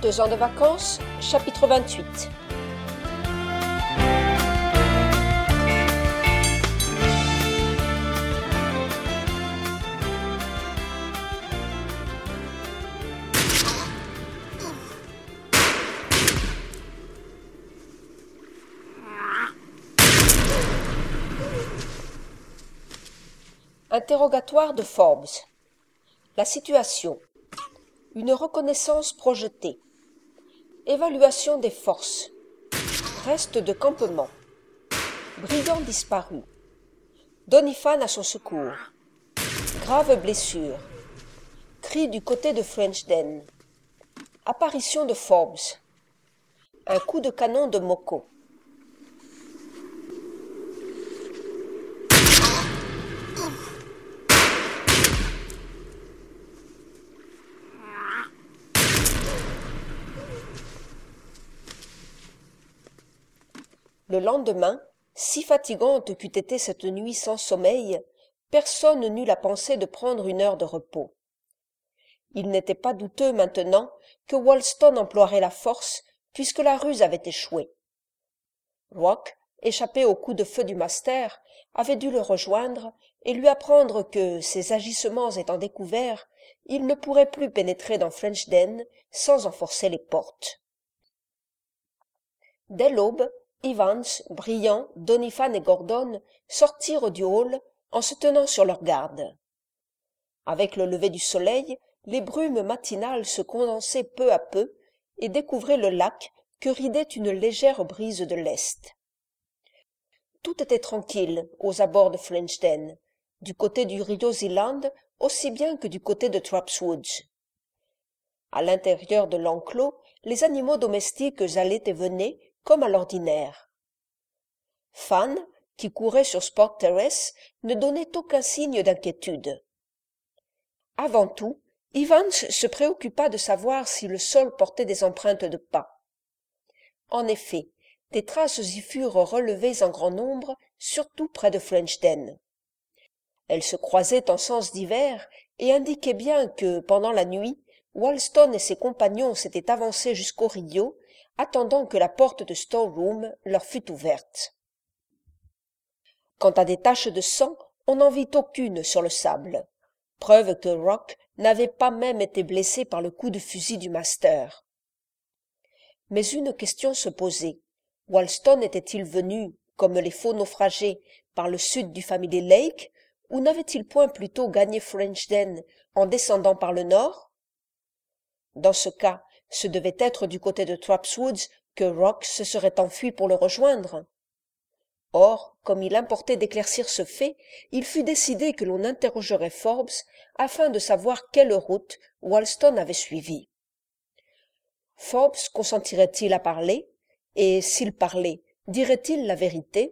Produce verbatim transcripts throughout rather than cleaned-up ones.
Deux ans de vacances, chapitre vingt-huit. Interrogatoire de Forbes. La situation. Une reconnaissance projetée. Évaluation des forces. Reste de campement. Brigand disparu. Doniphan à son secours. Grave blessure. Cri du côté de French-Den. Apparition de Forbes. Un coup de canon de Moko. Le lendemain, si fatigante qu'eût été cette nuit sans sommeil, personne n'eut la pensée de prendre une heure de repos. Il n'était pas douteux maintenant que Wolston emploierait la force, puisque la ruse avait échoué. Rock, échappé au coup de feu du master, avait dû le rejoindre et lui apprendre que, ses agissements étant découverts, il ne pourrait plus pénétrer dans French-Den sans en forcer les portes. Dès l'aube, Evans, Briand, Doniphan et Gordon sortirent du hall en se tenant sur leurs gardes. Avec le lever du soleil, les brumes matinales se condensaient peu à peu et découvraient le lac que ridait une légère brise de l'est. Tout était tranquille aux abords de French-Den, du côté du Rideau Island aussi bien que du côté de Trapp's Woods. À l'intérieur de l'enclos, les animaux domestiques allaient et venaient comme à l'ordinaire. Fan, qui courait sur Sport Terrace, ne donnait aucun signe d'inquiétude. Avant tout, Evans se préoccupa de savoir si le sol portait des empreintes de pas. En effet, des traces y furent relevées en grand nombre, surtout près de French-Den. Elles se croisaient en sens divers et indiquaient bien que, pendant la nuit, Wolston et ses compagnons s'étaient avancés jusqu'au Rio, attendant que la porte de Storeroom leur fût ouverte. Quant à des taches de sang, on n'en vit aucune sur le sable, preuve que Rock n'avait pas même été blessé par le coup de fusil du master. Mais une question se posait. Wolston était-il venu, comme les faux naufragés, par le sud du Family Lake, ou n'avait-il point plutôt gagné French-Den en descendant par le nord? Dans ce cas, ce devait être du côté de Trapp's Woods que Rock se serait enfui pour le rejoindre. Or, comme il importait d'éclaircir ce fait, il fut décidé que l'on interrogerait Forbes afin de savoir quelle route Wolston avait suivie. Forbes consentirait-il à parler, et s'il parlait, dirait-il la vérité?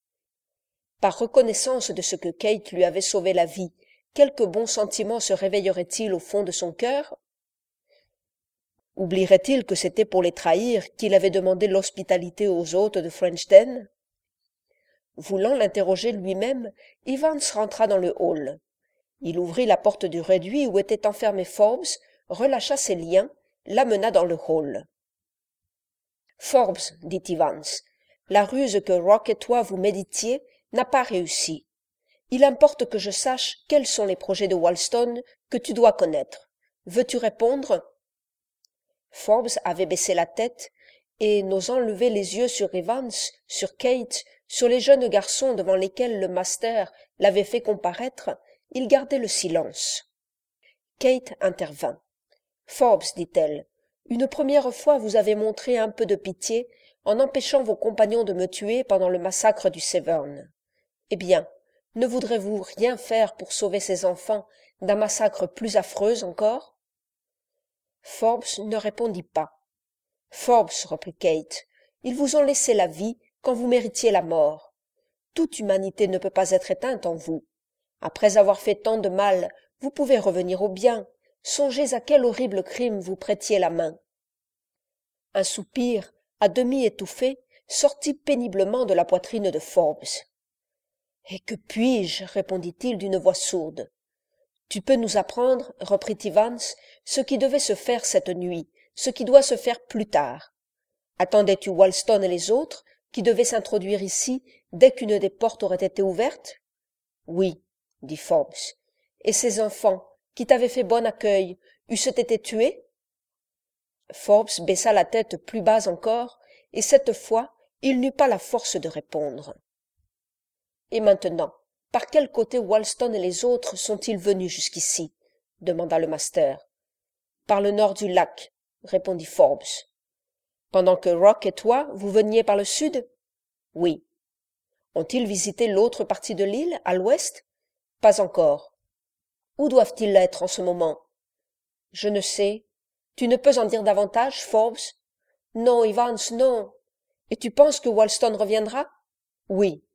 Par reconnaissance de ce que Kate lui avait sauvé la vie, quelque bon sentiment se réveillerait-il au fond de son cœur? Oublierait-il que c'était pour les trahir qu'il avait demandé l'hospitalité aux hôtes de French-Den? Voulant l'interroger lui-même, Evans rentra dans le hall. Il ouvrit la porte du réduit où était enfermé Forbes, relâcha ses liens, l'amena dans le hall. « Forbes, dit Evans, la ruse que Rock et toi vous méditiez n'a pas réussi. Il importe que je sache quels sont les projets de Wolston que tu dois connaître. Veux-tu répondre ?» Forbes avait baissé la tête, et, n'osant lever les yeux sur Evans, sur Kate, sur les jeunes garçons devant lesquels le master l'avait fait comparaître, il gardait le silence. Kate intervint. « Forbes, dit-elle, une première fois vous avez montré un peu de pitié en empêchant vos compagnons de me tuer pendant le massacre du Severn. Eh bien, ne voudrez-vous rien faire pour sauver ces enfants d'un massacre plus affreux encore ?» Forbes ne répondit pas. « Forbes, reprit Kate, ils vous ont laissé la vie quand vous méritiez la mort. Toute humanité ne peut pas être éteinte en vous. Après avoir fait tant de mal, vous pouvez revenir au bien. Songez à quel horrible crime vous prêtiez la main. » Un soupir, à demi étouffé, sortit péniblement de la poitrine de Forbes. « Et que puis-je » répondit-il d'une voix sourde. « Tu peux nous apprendre, reprit Evans, ce qui devait se faire cette nuit, ce qui doit se faire plus tard. Attendais-tu Wollaston et les autres, qui devaient s'introduire ici dès qu'une des portes aurait été ouverte? Oui, dit Forbes. Et ces enfants, qui t'avaient fait bon accueil, eussent été tués? Forbes baissa la tête plus bas encore, et cette fois, il n'eut pas la force de répondre. Et maintenant, par quel côté Wollaston et les autres sont-ils venus jusqu'ici? Demanda le master. Par le nord du lac, répondit Forbes. Pendant que Rock et toi, vous veniez par le sud? Oui. Ont-ils visité l'autre partie de l'île, à l'ouest? Pas encore. Où doivent-ils être en ce moment? Je ne sais. Tu ne peux en dire davantage, Forbes? Non, Evans, non. Et tu penses que Wollaston reviendra? Oui.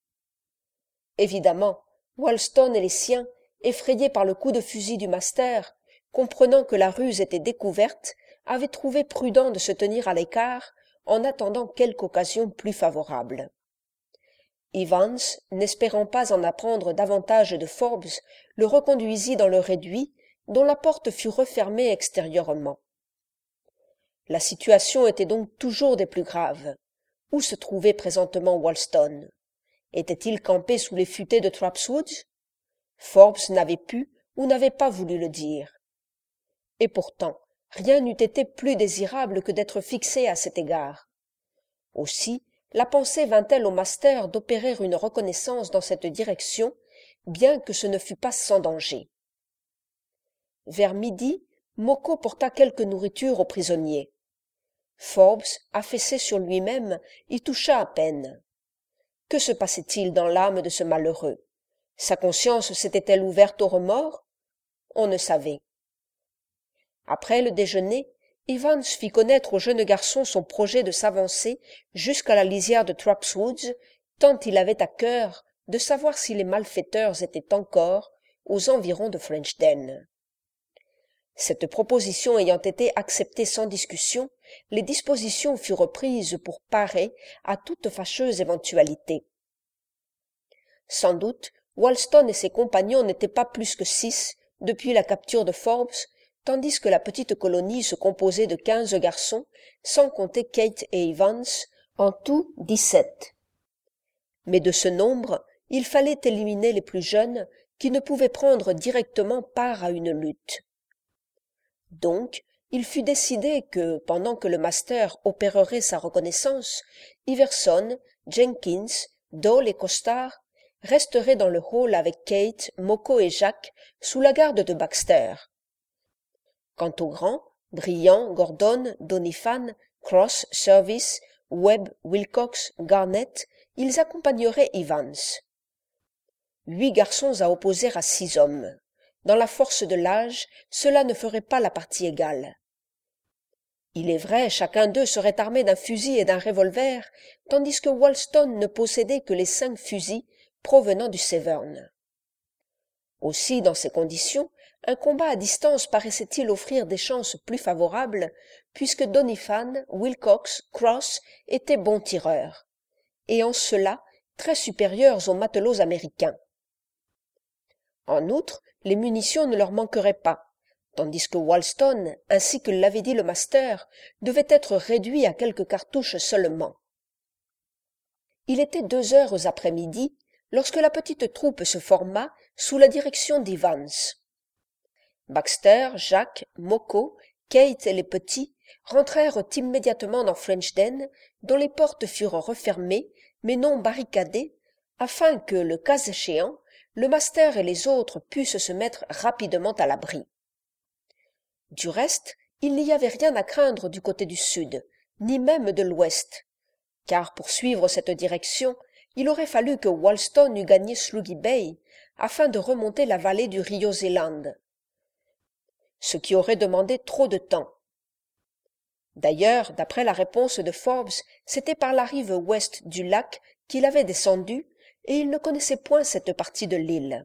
Évidemment, Wollaston et les siens, effrayés par le coup de fusil du master, comprenant que la ruse était découverte, avaient trouvé prudent de se tenir à l'écart en attendant quelque occasion plus favorable. Evans, n'espérant pas en apprendre davantage de Forbes, le reconduisit dans le réduit, dont la porte fut refermée extérieurement. La situation était donc toujours des plus graves. Où se trouvait présentement Wollaston? Était-il campé sous les futaies de Throppswood? Forbes n'avait pu ou n'avait pas voulu le dire. Et pourtant, rien n'eût été plus désirable que d'être fixé à cet égard. Aussi, la pensée vint-elle au master d'opérer une reconnaissance dans cette direction, bien que ce ne fût pas sans danger. Vers midi, Moko porta quelque nourriture aux prisonniers. Forbes, affaissé sur lui-même, y toucha à peine. Que se passait-il dans l'âme de ce malheureux? Sa conscience s'était-elle ouverte au remords? On ne savait. Après le déjeuner, Evans fit connaître au jeune garçon son projet de s'avancer jusqu'à la lisière de Throppswood, tant il avait à cœur de savoir si les malfaiteurs étaient encore aux environs de Frenchden. Cette proposition ayant été acceptée sans discussion, les dispositions furent prises pour parer à toute fâcheuse éventualité. Sans doute, Wollaston et ses compagnons n'étaient pas plus que six depuis la capture de Forbes, tandis que la petite colonie se composait de quinze garçons, sans compter Kate et Evans, en tout dix-sept. Mais de ce nombre, il fallait éliminer les plus jeunes, qui ne pouvaient prendre directement part à une lutte. Donc, il fut décidé que, pendant que le master opérerait sa reconnaissance, Iverson, Jenkins, Dole et Costard resteraient dans le hall avec Kate, Moko et Jacques sous la garde de Baxter. Quant aux grands, Briand, Gordon, Doniphan, Cross, Service, Webb, Wilcox, Garnett, ils accompagneraient Evans. Huit garçons à opposer à six hommes. Dans la force de l'âge, cela ne ferait pas la partie égale. Il est vrai, chacun d'eux serait armé d'un fusil et d'un revolver, tandis que Wollaston ne possédait que les cinq fusils provenant du Severn. Aussi, dans ces conditions, un combat à distance paraissait-il offrir des chances plus favorables, puisque Doniphan, Wilcox, Cross étaient bons tireurs, et en cela très supérieurs aux matelots américains. En outre, les munitions ne leur manqueraient pas, tandis que Wollaston, ainsi que l'avait dit le master, devait être réduit à quelques cartouches seulement. Il était deux heures après-midi lorsque la petite troupe se forma sous la direction d'Evans. Baxter, Jacques, Moko, Kate et les petits rentrèrent immédiatement dans Frenchden, dont les portes furent refermées, mais non barricadées, afin que, le cas échéant, le master et les autres pussent se mettre rapidement à l'abri. Du reste, il n'y avait rien à craindre du côté du sud, ni même de l'ouest, car pour suivre cette direction, il aurait fallu que Wollaston eût gagné Sluggy Bay, afin de remonter la vallée du Rio Zeeland, ce qui aurait demandé trop de temps. D'ailleurs, d'après la réponse de Forbes, c'était par la rive ouest du lac qu'il avait descendu, et il ne connaissait point cette partie de l'île.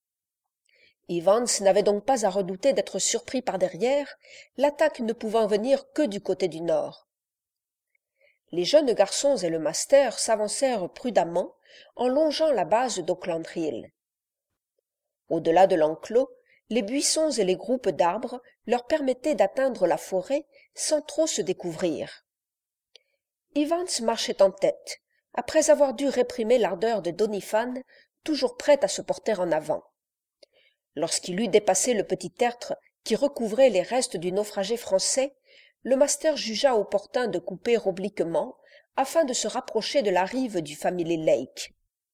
Evans n'avait donc pas à redouter d'être surpris par derrière, l'attaque ne pouvant venir que du côté du nord. Les jeunes garçons et le master s'avancèrent prudemment en longeant la base d'Auckland Hill. Au-delà de l'enclos, les buissons et les groupes d'arbres leur permettaient d'atteindre la forêt sans trop se découvrir. Evans marchait en tête, après avoir dû réprimer l'ardeur de Doniphan, toujours prête à se porter en avant. Lorsqu'il eut dépassé le petit tertre qui recouvrait les restes du naufragé français, le master jugea opportun de couper obliquement afin de se rapprocher de la rive du Family Lake.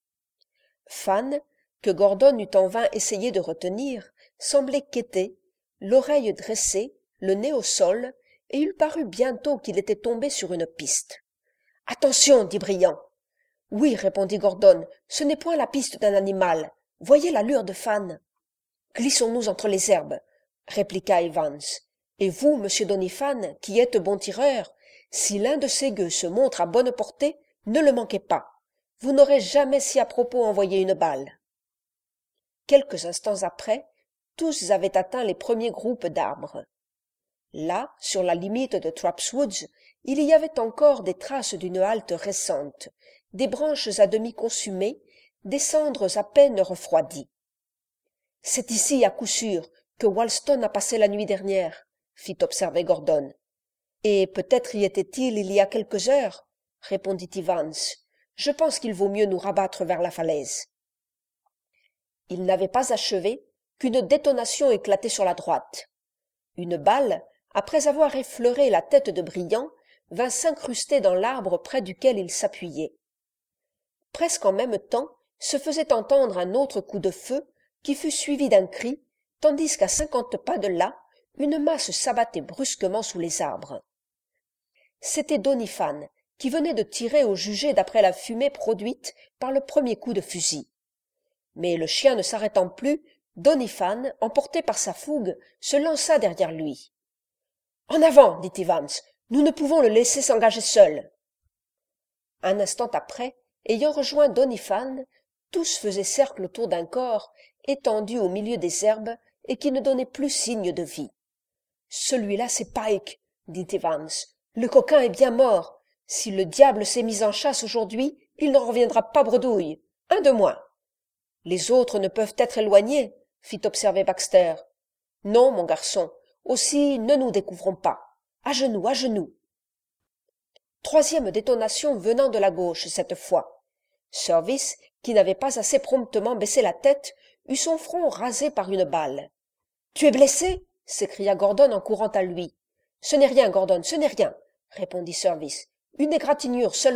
Fan, que Gordon eut en vain essayé de retenir, semblait quêter, l'oreille dressée, le nez au sol, et il parut bientôt qu'il était tombé sur une piste. « Attention !» dit Briand. « Oui, répondit Gordon, ce n'est point la piste d'un animal. Voyez l'allure de Fan. »« Glissons-nous entre les herbes, » répliqua Evans. « Et vous, monsieur Doniphan, qui êtes bon tireur, si l'un de ces gueux se montre à bonne portée, ne le manquez pas. Vous n'aurez jamais si à propos envoyé une balle. » Quelques instants après, tous avaient atteint les premiers groupes d'arbres. Là, sur la limite de Trapp's Woods, il y avait encore des traces d'une halte récente, des branches à demi consumées, des cendres à peine refroidies. « C'est ici, à coup sûr, que Walston a passé la nuit dernière, » fit observer Gordon. « Et peut-être y était-il il y a quelques heures, » répondit Evans. « Je pense qu'il vaut mieux nous rabattre vers la falaise. » Il n'avait pas achevé qu'une détonation éclatait sur la droite. Une balle, après avoir effleuré la tête de Briand, vint s'incruster dans l'arbre près duquel il s'appuyait. Presque en même temps se faisait entendre un autre coup de feu qui fut suivi d'un cri, tandis qu'à cinquante pas de là, une masse s'abattait brusquement sous les arbres. C'était Doniphan, qui venait de tirer au jugé d'après la fumée produite par le premier coup de fusil. Mais le chien ne s'arrêtant plus, Doniphan, emporté par sa fougue, se lança derrière lui. « En avant !» dit Evans. « Nous ne pouvons le laisser s'engager seul. » Un instant après, ayant rejoint Doniphan, tous faisaient cercle autour d'un corps étendu au milieu des herbes et qui ne donnait plus signe de vie. « Celui-là, c'est Pike, » dit Evans. « Le coquin est bien mort. Si le diable s'est mis en chasse aujourd'hui, il n'en reviendra pas bredouille. Un de moins. » « Les autres ne peuvent être éloignés, » fit observer Baxter. « Non, mon garçon. Aussi, ne nous découvrons pas. À genoux, à genoux. » Troisième détonation venant de la gauche cette fois. Service, qui n'avait pas assez promptement baissé la tête, eut son front rasé par une balle. « Tu es blessé ?» s'écria Gordon en courant à lui. « Ce n'est rien, Gordon, ce n'est rien, » répondit Service. « Une égratignure seulement. »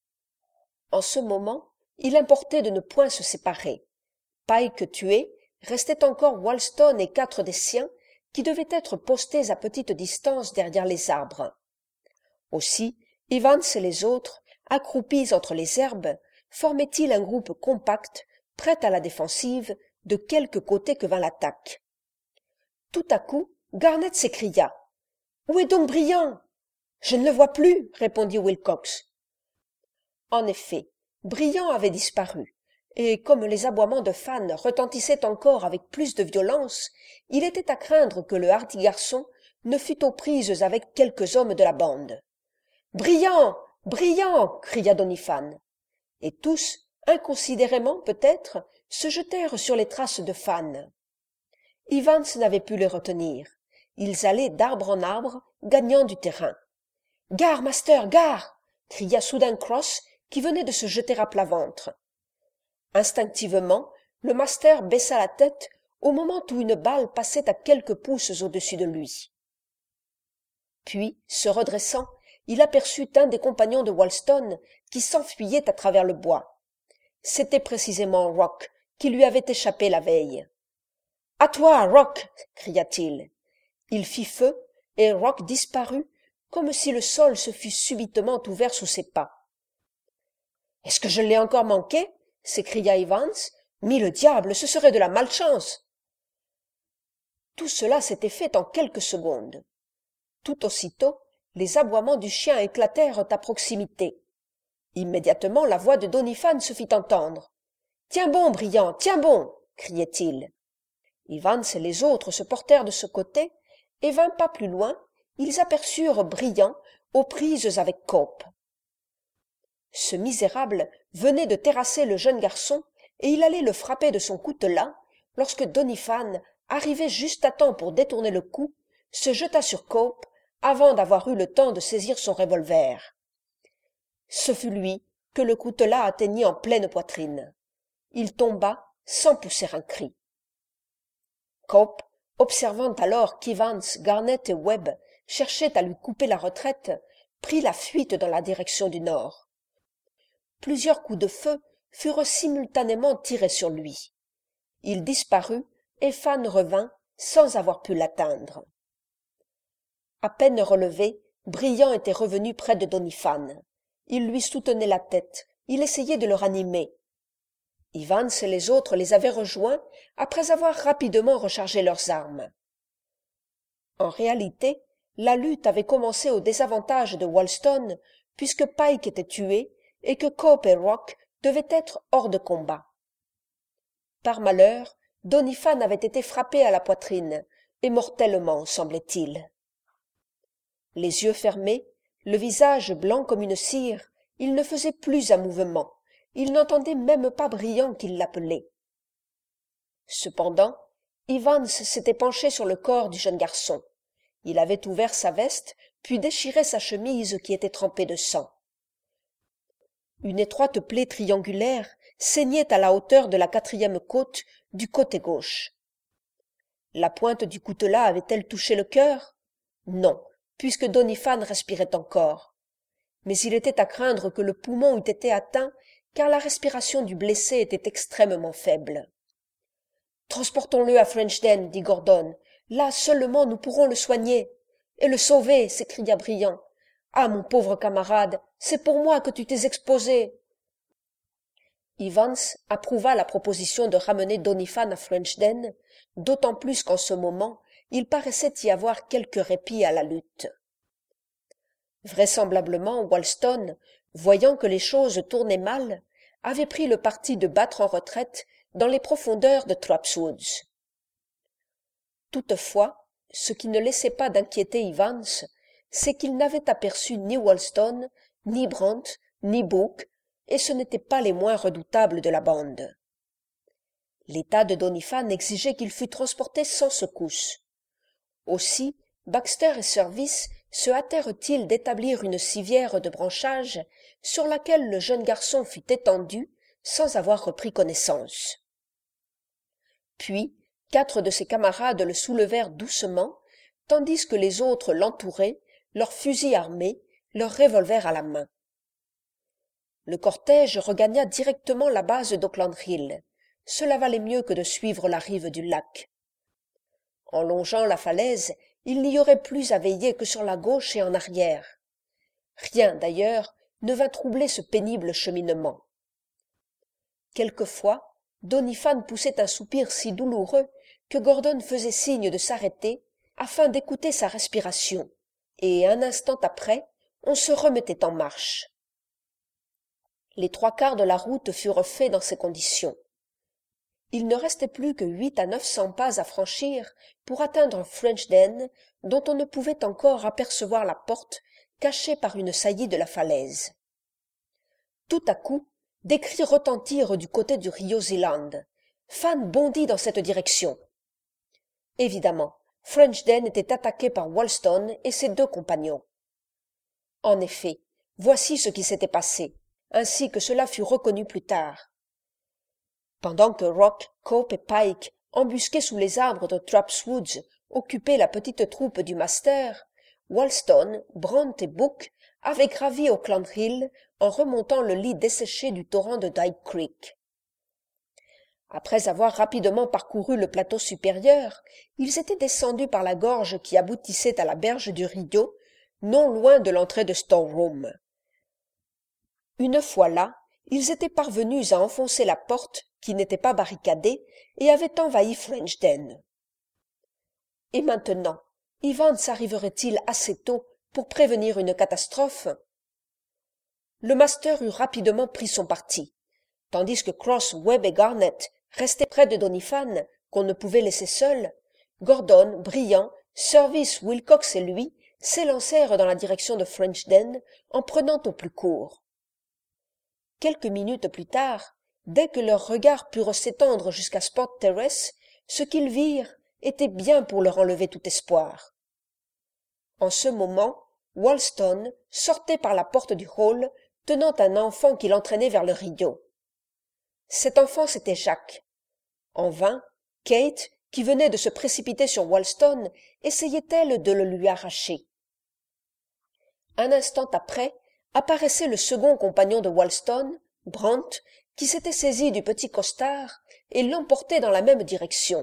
En ce moment, il importait de ne point se séparer. Pike tué, restaient encore Walston et quatre des siens, qui devaient être postés à petite distance derrière les arbres. Aussi, Evans et les autres, accroupis entre les herbes, formaient-ils un groupe compact, prêt à la défensive, de quelque côté que vint l'attaque. Tout à coup, Garnett s'écria. « Où est donc Briand ?»« Je ne le vois plus, » répondit Wilcox. En effet, Briand avait disparu, et comme les aboiements de Fan retentissaient encore avec plus de violence, il était à craindre que le hardi garçon ne fût aux prises avec quelques hommes de la bande. « Briand ! Briand !» cria Doniphan. Et tous, inconsidérément peut-être, se jetèrent sur les traces de Fan. Evans n'avait pu les retenir. Ils allaient d'arbre en arbre, gagnant du terrain. « Gare, master, gare !» cria soudain Cross, qui venait de se jeter à plat ventre. Instinctivement, le master baissa la tête au moment où une balle passait à quelques pouces au-dessus de lui. Puis, se redressant, il aperçut un des compagnons de Walston qui s'enfuyait à travers le bois. C'était précisément Rock, qui lui avait échappé la veille. « À toi, Rock !» cria-t-il. Il fit feu, et Rock disparut, comme si le sol se fût subitement ouvert sous ses pas. « Est-ce que je l'ai encore manqué ?» s'écria Evans. « Mille diable, ce serait de la malchance !» Tout cela s'était fait en quelques secondes. Tout aussitôt, les aboiements du chien éclatèrent à proximité. Immédiatement, la voix de Doniphan se fit entendre. « Tiens bon, Briand, tiens bon !» criait-il. Evans et les autres se portèrent de ce côté, et vingt pas plus loin, ils aperçurent Briand aux prises avec Cope. Ce misérable venait de terrasser le jeune garçon, et il allait le frapper de son coutelas, lorsque Doniphan, arrivé juste à temps pour détourner le coup, se jeta sur Cope avant d'avoir eu le temps de saisir son revolver. Ce fut lui que le coutelas atteignit en pleine poitrine. Il tomba sans pousser un cri. Cope, observant alors qu'Evans, Garnett et Webb cherchaient à lui couper la retraite, prit la fuite dans la direction du nord. Plusieurs coups de feu furent simultanément tirés sur lui. Il disparut et Fan revint sans avoir pu l'atteindre. À peine relevé, Briand était revenu près de Doniphan. Il lui soutenait la tête, il essayait de le ranimer. Evans et les autres les avaient rejoints après avoir rapidement rechargé leurs armes. En réalité, la lutte avait commencé au désavantage de Wolston, puisque Pike était tué et que Cope et Rock devaient être hors de combat. Par malheur, Doniphan avait été frappé à la poitrine, et mortellement, semblait-il. Les yeux fermés, le visage blanc comme une cire, il ne faisait plus un mouvement, il n'entendait même pas Briand qui l'appelait. Cependant, Evans s'était penché sur le corps du jeune garçon. Il avait ouvert sa veste, puis déchiré sa chemise qui était trempée de sang. Une étroite plaie triangulaire saignait à la hauteur de la quatrième côte du côté gauche. La pointe du coutelas avait-elle touché le cœur? Non, puisque Doniphan respirait encore. Mais il était à craindre que le poumon eût été atteint, car la respiration du blessé était extrêmement faible. « Transportons-le à Frenchden, dit Gordon. Là seulement nous pourrons le soigner. Et le sauver, s'écria Briand. Ah, mon pauvre camarade, c'est pour moi que tu t'es exposé. Evans approuva la proposition de ramener Doniphan à Frenchden, d'autant plus qu'en ce moment, il paraissait y avoir quelque répit à la lutte. Vraisemblablement, Wolston, voyant que les choses tournaient mal, avait pris le parti de battre en retraite dans les profondeurs de Throps Toutefois, ce qui ne laissait pas d'inquiéter Evans, c'est qu'il n'avait aperçu ni Wolston, ni Brandt, ni Book, et ce n'étaient pas les moins redoutables de la bande. L'état de Doniphan exigeait qu'il fût transporté sans secousse. Aussi, Baxter et Service se hâtèrent-ils d'établir une civière de branchages sur laquelle le jeune garçon fut étendu sans avoir repris connaissance. Puis, quatre de ses camarades le soulevèrent doucement, tandis que les autres l'entouraient, leurs fusils armés, leurs revolvers à la main. Le cortège regagna directement la base d'Oakland Hill. Cela valait mieux que de suivre la rive du lac. En longeant la falaise, il n'y aurait plus à veiller que sur la gauche et en arrière. Rien, d'ailleurs, ne vint troubler ce pénible cheminement. Quelquefois, Doniphan poussait un soupir si douloureux que Gordon faisait signe de s'arrêter afin d'écouter sa respiration, et un instant après, on se remettait en marche. Les trois quarts de la route furent faits dans ces conditions. Il ne restait plus que huit à neuf cents pas à franchir pour atteindre Frenchden, dont on ne pouvait encore apercevoir la porte cachée par une saillie de la falaise. Tout à coup, des cris retentirent du côté du Rio Zealand. Fan bondit dans cette direction. Évidemment, Frenchden était attaqué par Wolston et ses deux compagnons. En effet, voici ce qui s'était passé, ainsi que cela fut reconnu plus tard. Pendant que Rock, Cope et Pike, embusqués sous les arbres de Traps Woods, occupaient la petite troupe du master, Wolston, Brandt et Book avaient gravi Oakland Hill en remontant le lit desséché du torrent de Dyke Creek. Après avoir rapidement parcouru le plateau supérieur, ils étaient descendus par la gorge qui aboutissait à la berge du Rio, non loin de l'entrée de Storeroom. Une fois là, ils étaient parvenus à enfoncer la porte, qui n'était pas barricadée, et avaient envahi Frenchden. Et maintenant, Evans arriverait-il assez tôt pour prévenir une catastrophe? Le master eut rapidement pris son parti. Tandis que Cross, Webb et Garnett restaient près de Doniphan, qu'on ne pouvait laisser seul, Gordon, Briand, Service, Wilcox et lui s'élancèrent dans la direction de Frenchden en prenant au plus court. Quelques minutes plus tard, dès que leurs regards purent s'étendre jusqu'à Sport Terrace, ce qu'ils virent, était bien pour leur enlever tout espoir. En ce moment, Wolston sortait par la porte du hall, tenant un enfant qu'il entraînait vers le rideau. Cet enfant, c'était Jacques. En vain, Kate, qui venait de se précipiter sur Wolston, essayait-elle de le lui arracher. Un instant après, apparaissait le second compagnon de Wolston, Brant, qui s'était saisi du petit costard et l'emportait dans la même direction.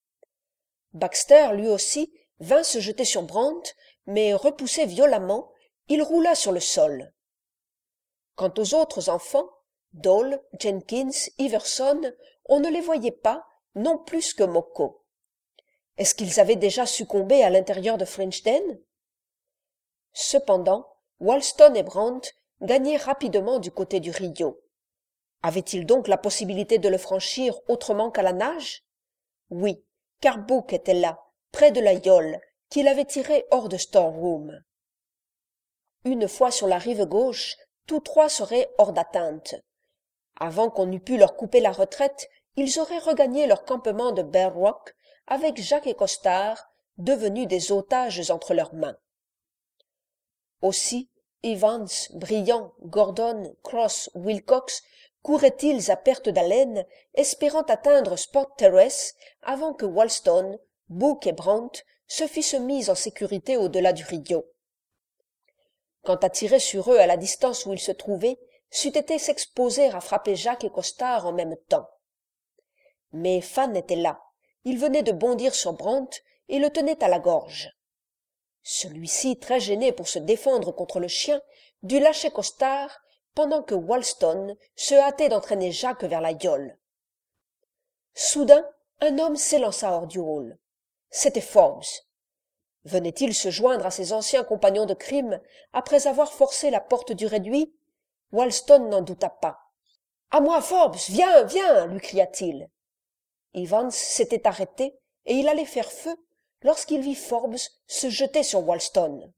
Baxter, lui aussi, vint se jeter sur Brant, mais repoussé violemment, il roula sur le sol. Quant aux autres enfants, Dole, Jenkins, Iverson, on ne les voyait pas, non plus que Moko. Est-ce qu'ils avaient déjà succombé à l'intérieur de Frenchden? Cependant, Wolston et Brant gagnaient rapidement du côté du Rio. Avaient-ils donc la possibilité de le franchir autrement qu'à la nage? Oui, car Book était là, près de la yole, qu'il avait tiré hors de Storeroom. Une fois sur la rive gauche, tous trois seraient hors d'atteinte. Avant qu'on eût pu leur couper la retraite, ils auraient regagné leur campement de Bear Rock avec Jacques et Costard, devenus des otages entre leurs mains. Aussi, Evans, Briand, Gordon, Cross, Wilcox couraient-ils à perte d'haleine, espérant atteindre Sport Terrace avant que Wolston, Book et Brant se fissent mis en sécurité au-delà du Rio. Quant à tirer sur eux à la distance où ils se trouvaient, c'eût été s'exposer à frapper Jacques et Costard en même temps. Mais Fan était là. Il venait de bondir sur Brant et le tenait à la gorge. Celui-ci, très gêné pour se défendre contre le chien, dut lâcher Costard pendant que Wolston se hâtait d'entraîner Jacques vers la yole. Soudain, un homme s'élança hors du hall. C'était Forbes. Venait-il se joindre à ses anciens compagnons de crime après avoir forcé la porte du réduit? Wolston n'en douta pas. « À moi, Forbes, viens, viens !» lui cria-t-il. Evans s'était arrêté et il allait faire feu lorsqu'il vit Forbes se jeter sur Wolston.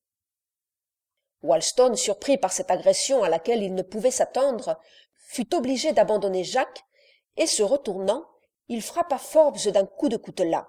Wolston, surpris par cette agression à laquelle il ne pouvait s'attendre, fut obligé d'abandonner Jacques et, se retournant, il frappa Forbes d'un coup de coutelas.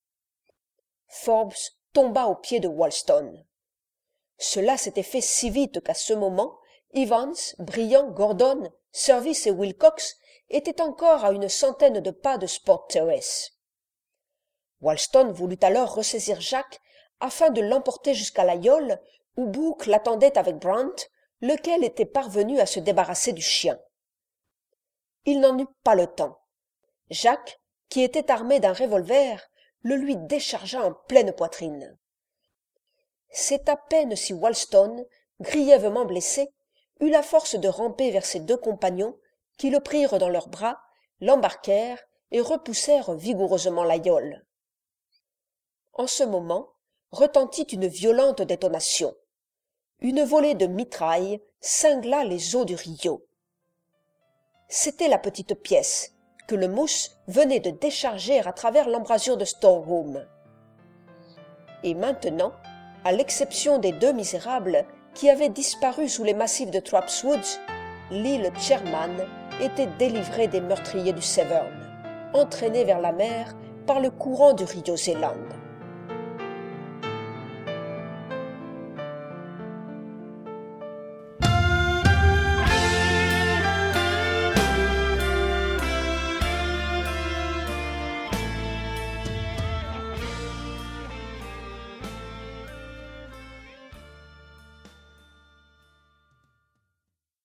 Forbes tomba aux pieds de Wolston. Cela s'était fait si vite qu'à ce moment, Evans, Briand, Gordon, Service et Wilcox étaient encore à une centaine de pas de Sport Terrace. Wolston voulut alors ressaisir Jacques afin de l'emporter jusqu'à la yole où Book l'attendait avec Brant, lequel était parvenu à se débarrasser du chien. Il n'en eut pas le temps. Jacques, qui était armé d'un revolver, le lui déchargea en pleine poitrine. C'est à peine si Wolston, grièvement blessé, eut la force de ramper vers ses deux compagnons, qui le prirent dans leurs bras, l'embarquèrent et repoussèrent vigoureusement la yole. En ce moment, retentit une violente détonation. Une volée de mitraille cingla les eaux du Rio. C'était la petite pièce que le mousse venait de décharger à travers l'embrasure de Storeroom. Et maintenant, à l'exception des deux misérables qui avaient disparu sous les massifs de Trapp's Woods, l'île Sherman était délivrée des meurtriers du Severn, entraînée vers la mer par le courant du Rio Zélande.